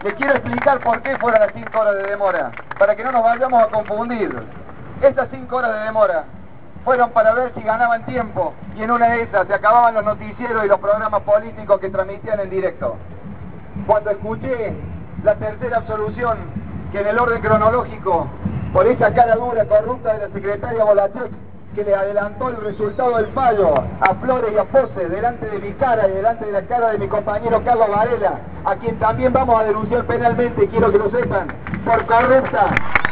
Les quiero explicar por qué fueron las 5 horas de demora, para que no nos vayamos a confundir. Estas 5 horas de demora fueron para ver si ganaban tiempo, y en una de esas se acababan los noticieros y los programas políticos que transmitían en directo. Cuando escuché la tercera absolución, que en el orden cronológico, por esa cara dura, corrupta de la secretaria Bolachek, que le adelantó el resultado del fallo a Flores y a Pose delante de mi cara y delante de la cara de mi compañero Carlos Varela, a quien también vamos a denunciar penalmente, quiero que lo sepan, por corrupta.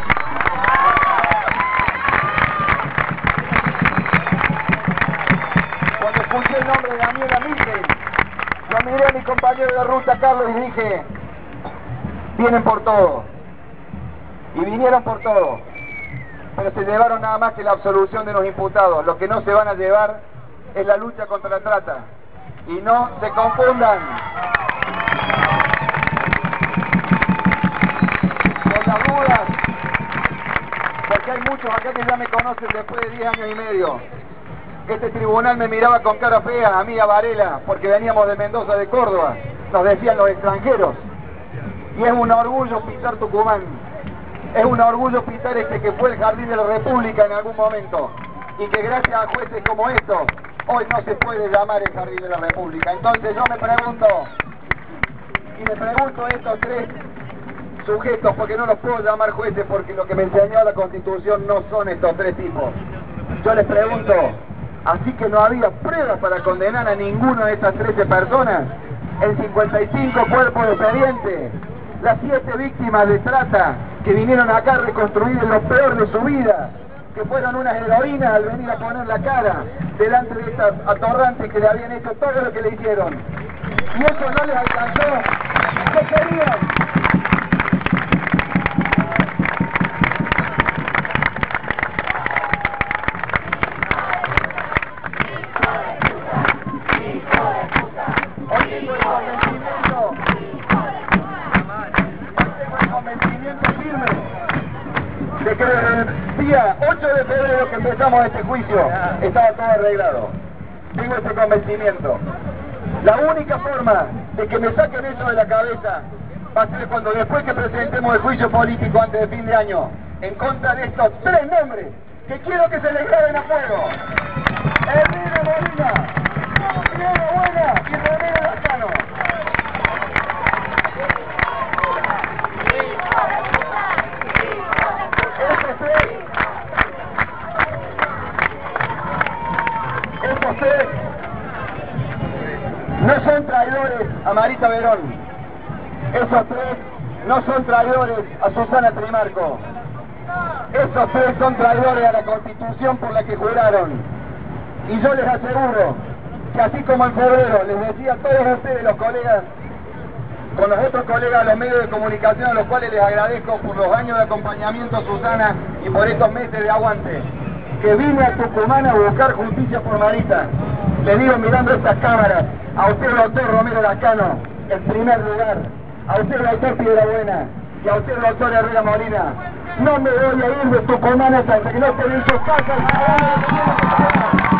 Cuando escuché el nombre de Daniela Milken, lo miré a mi compañero de ruta Carlos y dije, vienen por todo. Y vinieron por todo. Pero se llevaron nada más que la absolución de los imputados. Lo que no se van a llevar es la lucha contra la trata. Y no se confundan con las dudas, porque hay muchos acá que ya me conocen después de 10 años y medio. Este tribunal me miraba con cara fea, a mí, a Varela, porque veníamos de Mendoza, de Córdoba, nos decían los extranjeros. Y es un orgullo pisar Tucumán. Es un orgullo pisar este que fue el Jardín de la República en algún momento, y que gracias a jueces como estos, hoy no se puede llamar el Jardín de la República. Entonces yo me pregunto, y le pregunto a estos 3 sujetos, porque no los puedo llamar jueces, porque lo que me enseñó la Constitución no son estos 3 tipos. Yo les pregunto, ¿así que no había pruebas para condenar a ninguna de estas 13 personas? El 55 cuerpos de expediente, las 7 víctimas de trata que vinieron acá a reconstruir lo peor de su vida, que fueron unas heroínas al venir a poner la cara delante de estas atorrantes que le habían hecho todo lo que le hicieron. Y eso no les alcanzó. ¿Qué querían? De que el día 8 de febrero que empezamos este juicio estaba todo arreglado. Tengo ese convencimiento. La única forma de que me saquen eso de la cabeza va a ser cuando después que presentemos el juicio político antes de fin de año en contra de estos 3 nombres que quiero que se les graben a fuego: Hermino Molina, Diego Buena y Ramiro Lascano. Estos 3 no son traidores a Marita Verón. Esos 3 no son traidores a Susana Trimarco. Esos 3 son traidores a la Constitución por la que juraron. Y yo les aseguro que así como en febrero les decía a todos ustedes, los colegas, con los otros colegas de los medios de comunicación, a los cuales les agradezco por los años de acompañamiento a Susana y por estos meses de aguante, que vine a Tucumán a buscar justicia por Marita. Le digo, mirando estas cámaras, a usted el doctor Romero Lascano, en primer lugar, a usted el doctor Piedrabuena y a usted el doctor Herrera Molina, no me voy a ir de Tucumán hasta que no estén en sus casas.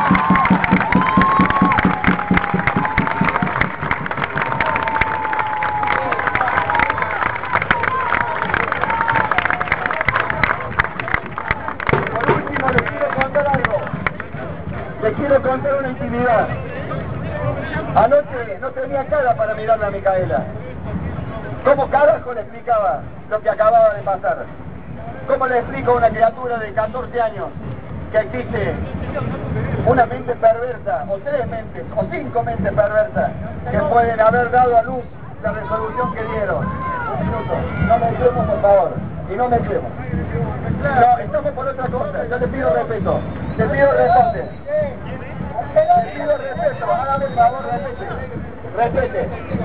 Les quiero contar una intimidad. Anoche no tenía cara para mirarle a Micaela. ¿Cómo carajo le explicaba lo que acababa de pasar? ¿Cómo le explico a una criatura de 14 años que existe una mente perversa, o 3 mentes, o 5 mentes perversas, que pueden haber dado a luz la resolución que dieron? Un minuto, no mezclemos por favor, y no mezclemos. No, estamos por otra cosa, yo le pido respeto, le pido respeto. Le pido respeto, hágame el favor, respete.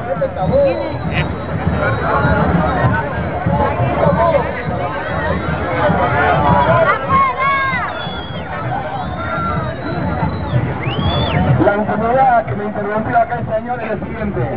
La intimidad que me interrumpió acá el señor es la siguiente.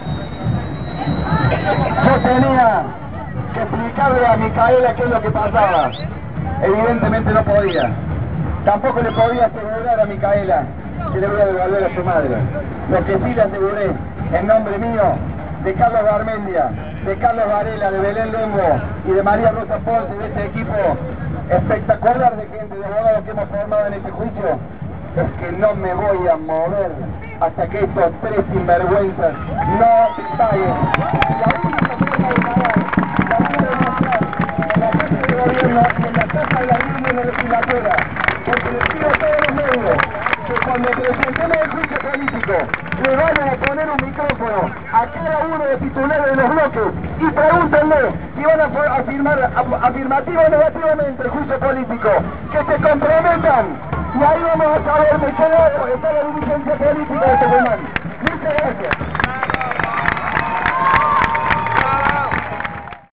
Yo tenía que explicarle a Micaela qué es lo que pasaba. Evidentemente no podía. Tampoco le podía asegurar a Micaela que le voy a devolver a su madre. Lo que sí le aseguré, en nombre mío, de Carlos Garmendia, de Carlos Varela, de Belén Lengo y de María Rosa Ponce, de este equipo espectacular de gente, de abogados que hemos formado en este juicio, es que no me voy a mover hasta que estos tres sinvergüenzas no paguen. La única forma de pagar, la voy a demostrar en la casa de gobierno y en la casa de la línea legislatura, porque les pido a todos los medios que cuando presentemos el juicio político le vayan a poner un micrófono a cada uno de titulares de los bloques y pregúntenle si van a afirmar afirmativo o negativamente el juicio político, que se comprometan y ahí vamos a saber de qué lado está